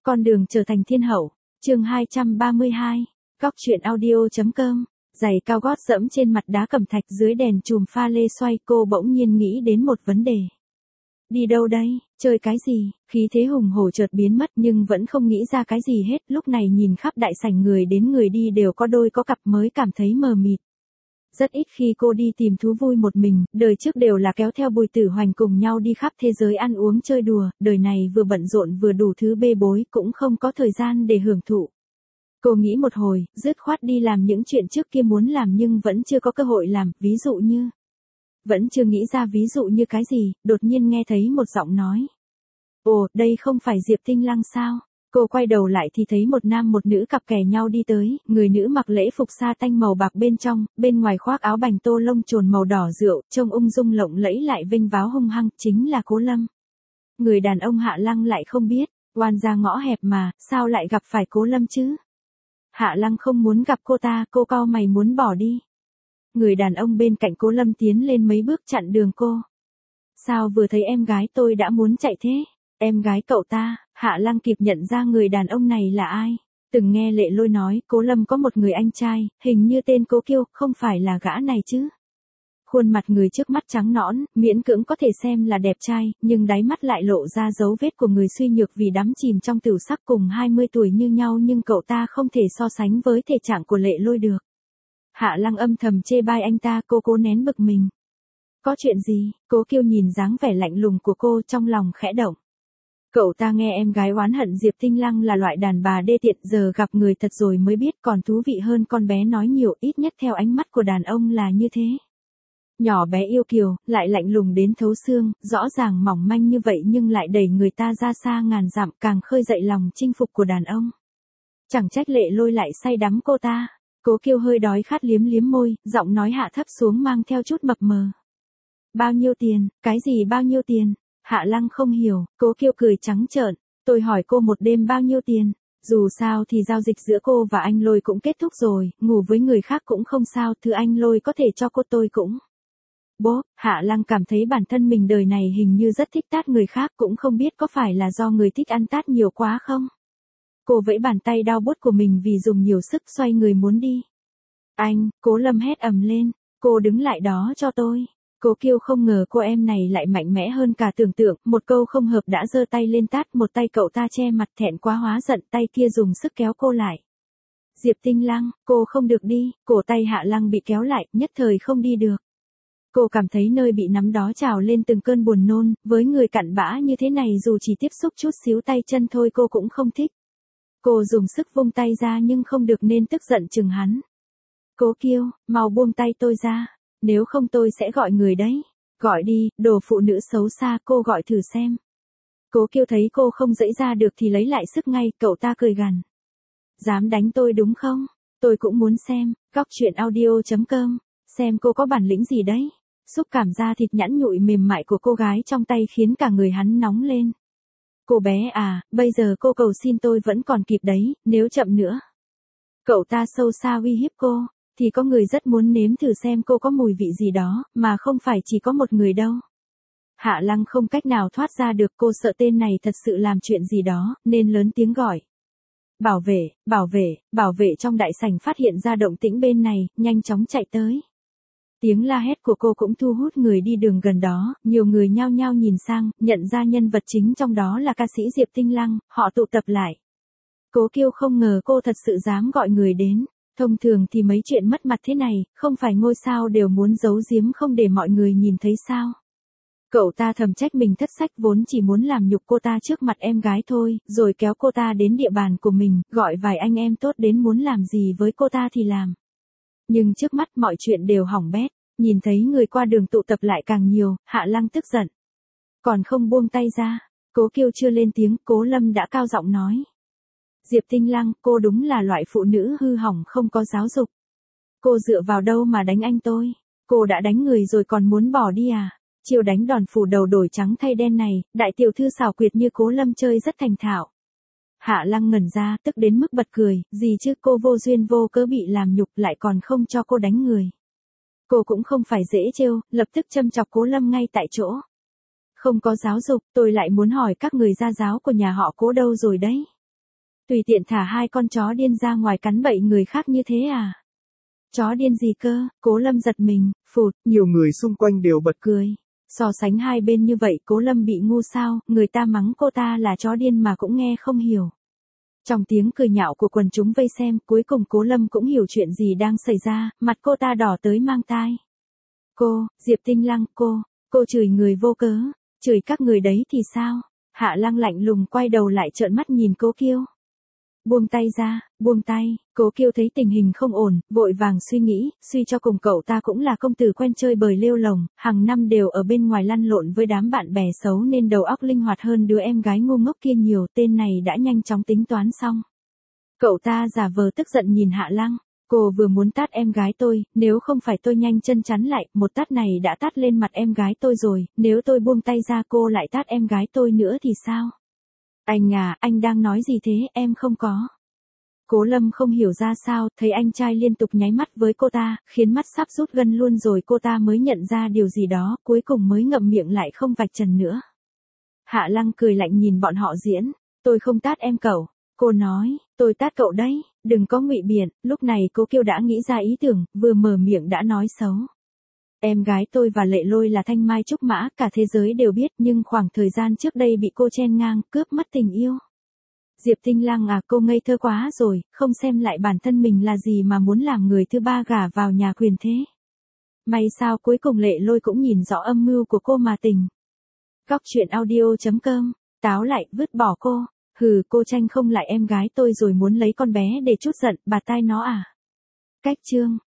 Con đường trở thành thiên hậu, chương 232, Góc truyện audio.com, giày cao gót dẫm trên mặt đá cẩm thạch dưới đèn chùm pha lê xoay, cô bỗng nhiên nghĩ đến một vấn đề. Đi đâu đây, chơi cái gì, khí thế hùng hổ chợt biến mất nhưng vẫn không nghĩ ra cái gì hết, lúc này nhìn khắp đại sảnh người đến người đi đều có đôi có cặp mới cảm thấy mờ mịt. Rất ít khi cô đi tìm thú vui một mình, đời trước đều là kéo theo Bùi Tử Hoành cùng nhau đi khắp thế giới ăn uống chơi đùa, đời này vừa bận rộn vừa đủ thứ bê bối cũng không có thời gian để hưởng thụ. Cô nghĩ một hồi, dứt khoát đi làm những chuyện trước kia muốn làm nhưng vẫn chưa có cơ hội làm, ví dụ như... Vẫn chưa nghĩ ra ví dụ như cái gì, đột nhiên nghe thấy một giọng nói. Ồ, đây không phải Diệp Tinh Lăng sao? Cô quay đầu lại thì thấy một nam một nữ cặp kè nhau đi tới, người nữ mặc lễ phục sa tanh màu bạc bên trong, bên ngoài khoác áo bành tô lông trồn màu đỏ rượu, trông ung dung lộng lẫy lại vênh váo hung hăng, chính là Cố Lâm. Người đàn ông Hạ Lăng lại không biết, oan ra ngõ hẹp mà, sao lại gặp phải Cố Lâm chứ? Hạ Lăng không muốn gặp cô ta, cô cau mày muốn bỏ đi. Người đàn ông bên cạnh Cố Lâm tiến lên mấy bước chặn đường cô. Sao vừa thấy em gái tôi đã muốn chạy thế? Em gái cậu ta? Hạ Lăng kịp nhận ra người đàn ông này là ai. Từng nghe Lệ Lôi nói, Cố Lâm có một người anh trai, hình như tên Cố Kiêu, không phải là gã này chứ. Khuôn mặt người trước mắt trắng nõn, miễn cưỡng có thể xem là đẹp trai, nhưng đáy mắt lại lộ ra dấu vết của người suy nhược vì đắm chìm trong tửu sắc, cùng 20 tuổi như nhau nhưng cậu ta không thể so sánh với thể trạng của Lệ Lôi được. Hạ Lăng âm thầm chê bai anh ta, cô cố nén bực mình. Có chuyện gì? Cố Kiêu nhìn dáng vẻ lạnh lùng của cô trong lòng khẽ động. Cậu ta nghe em gái oán hận Diệp Tinh Lăng là loại đàn bà đê tiện, giờ gặp người thật rồi mới biết còn thú vị hơn con bé nói nhiều, ít nhất theo ánh mắt của đàn ông là như thế. Nhỏ bé yêu kiều, lại lạnh lùng đến thấu xương, rõ ràng mỏng manh như vậy nhưng lại đẩy người ta ra xa ngàn dặm, càng khơi dậy lòng chinh phục của đàn ông. Chẳng trách Lệ Lôi lại say đắm cô ta. Cố Kiêu hơi đói khát liếm liếm môi, giọng nói hạ thấp xuống mang theo chút mập mờ. Bao nhiêu tiền? Cái gì bao nhiêu tiền? Hạ Lăng không hiểu, Cố Kiêu cười trắng trợn. Tôi hỏi cô một đêm bao nhiêu tiền? Dù sao thì giao dịch giữa cô và anh Lôi cũng kết thúc rồi, ngủ với người khác cũng không sao, thứ anh Lôi có thể cho cô tôi cũng. Bố, Hạ Lăng cảm thấy bản thân mình đời này hình như rất thích tát người khác, cũng không biết có phải là do người thích ăn tát nhiều quá không? Cô vẫy bàn tay đau buốt của mình vì dùng nhiều sức, xoay người muốn đi. Anh, Cố Lâm hét ầm lên, cô đứng lại đó cho tôi. Cố Kiêu không ngờ cô em này lại mạnh mẽ hơn cả tưởng tượng, một câu không hợp đã giơ tay lên tát, một tay cậu ta che mặt thẹn quá hóa giận, tay kia dùng sức kéo cô lại. Diệp Tinh Lăng, cô không được đi, cổ tay Hạ Lăng bị kéo lại, nhất thời không đi được. Cô cảm thấy nơi bị nắm đó trào lên từng cơn buồn nôn, với người cặn bã như thế này dù chỉ tiếp xúc chút xíu tay chân thôi cô cũng không thích. Cô dùng sức vung tay ra nhưng không được nên tức giận chừng hắn. Cố Kiêu, mau buông tay tôi ra, nếu không tôi sẽ gọi người đấy. Gọi đi, đồ phụ nữ xấu xa, cô gọi thử xem. Cố Kiêu thấy cô không dẫy ra được thì lấy lại sức ngay, cậu ta cười gằn. Dám đánh tôi đúng không? Tôi cũng muốn xem, Góc truyện audio.com, xem cô có bản lĩnh gì đấy. Xúc cảm da thịt nhẵn nhụi mềm mại của cô gái trong tay khiến cả người hắn nóng lên. Cô bé à, bây giờ cô cầu xin tôi vẫn còn kịp đấy, nếu chậm nữa. Cậu ta sâu xa uy hiếp cô, thì có người rất muốn nếm thử xem cô có mùi vị gì đó, mà không phải chỉ có một người đâu. Hạ Lăng không cách nào thoát ra được, cô sợ tên này thật sự làm chuyện gì đó, nên lớn tiếng gọi. Bảo vệ, bảo vệ, bảo vệ trong đại sảnh phát hiện ra động tĩnh bên này, nhanh chóng chạy tới. Tiếng la hét của cô cũng thu hút người đi đường gần đó, nhiều người nhao nhao nhìn sang, nhận ra nhân vật chính trong đó là ca sĩ Diệp Tinh Lăng, họ tụ tập lại. Cố Kiêu không ngờ cô thật sự dám gọi người đến, thông thường thì mấy chuyện mất mặt thế này, không phải ngôi sao đều muốn giấu giếm không để mọi người nhìn thấy sao. Cậu ta thầm trách mình thất sách, vốn chỉ muốn làm nhục cô ta trước mặt em gái thôi, rồi kéo cô ta đến địa bàn của mình, gọi vài anh em tốt đến muốn làm gì với cô ta thì làm. Nhưng trước mắt mọi chuyện đều hỏng bét, nhìn thấy người qua đường tụ tập lại càng nhiều, Hạ Lăng tức giận. Còn không buông tay ra, Cố Kiêu chưa lên tiếng, Cố Lâm đã cao giọng nói. Diệp Tinh Lăng, cô đúng là loại phụ nữ hư hỏng không có giáo dục. Cô dựa vào đâu mà đánh anh tôi? Cô đã đánh người rồi còn muốn bỏ đi à? Chiêu đánh đòn phủ đầu đổi trắng thay đen này, đại tiểu thư xảo quyệt như Cố Lâm chơi rất thành thạo. Hạ Lăng ngẩn ra, tức đến mức bật cười, gì chứ, cô vô duyên vô cớ bị làm nhục lại còn không cho cô đánh người. Cô cũng không phải dễ trêu, lập tức châm chọc Cố Lâm ngay tại chỗ. Không có giáo dục, tôi lại muốn hỏi các người gia giáo của nhà họ Cố đâu rồi đấy. Tùy tiện thả hai con chó điên ra ngoài cắn bậy người khác như thế à? Chó điên gì cơ? Cố Lâm giật mình, phụt. Nhiều người xung quanh đều bật cười. So sánh hai bên như vậy Cố Lâm bị ngu sao, người ta mắng cô ta là chó điên mà cũng nghe không hiểu. Trong tiếng cười nhạo của quần chúng vây xem, cuối cùng Cố Lâm cũng hiểu chuyện gì đang xảy ra, mặt cô ta đỏ tới mang tai. Cô, Diệp Tinh Lăng, cô chửi người vô cớ, chửi các người đấy thì sao? Hạ Lăng lạnh lùng quay đầu lại trợn mắt nhìn Cố Kiêu. Buông tay ra, buông tay, Cố Kiêu thấy tình hình không ổn, vội vàng suy nghĩ, suy cho cùng cậu ta cũng là công tử quen chơi bời lêu lồng, hàng năm đều ở bên ngoài lăn lộn với đám bạn bè xấu nên đầu óc linh hoạt hơn đứa em gái ngu ngốc kia nhiều, tên này đã nhanh chóng tính toán xong. Cậu ta giả vờ tức giận nhìn Hạ Lăng, cô vừa muốn tát em gái tôi, nếu không phải tôi nhanh chân chắn lại, một tát này đã tát lên mặt em gái tôi rồi, nếu tôi buông tay ra cô lại tát em gái tôi nữa thì sao? Anh à, anh đang nói gì thế, em không có. Cố Lâm không hiểu ra sao, thấy anh trai liên tục nháy mắt với cô ta, khiến mắt sắp rút gân luôn rồi cô ta mới nhận ra điều gì đó, cuối cùng mới ngậm miệng lại không vạch trần nữa. Hạ Lăng cười lạnh nhìn bọn họ diễn, tôi không tát em cậu. Cô nói, tôi tát cậu đấy, đừng có ngụy biện, lúc này Cố Kiêu đã nghĩ ra ý tưởng, vừa mở miệng đã nói xấu. Em gái tôi và Lệ Lôi là thanh mai trúc mã, cả thế giới đều biết nhưng khoảng thời gian trước đây bị cô chen ngang, cướp mất tình yêu. Diệp Tinh Lăng à, cô ngây thơ quá rồi, không xem lại bản thân mình là gì mà muốn làm người thứ ba gả vào nhà quyền thế. May sao cuối cùng Lệ Lôi cũng nhìn rõ âm mưu của cô mà tỉnh. Cóc truyện audio.com, táo lại, vứt bỏ cô. Hừ, cô tranh không lại em gái tôi rồi muốn lấy con bé để trút giận, bà tai nó à. Cách chương.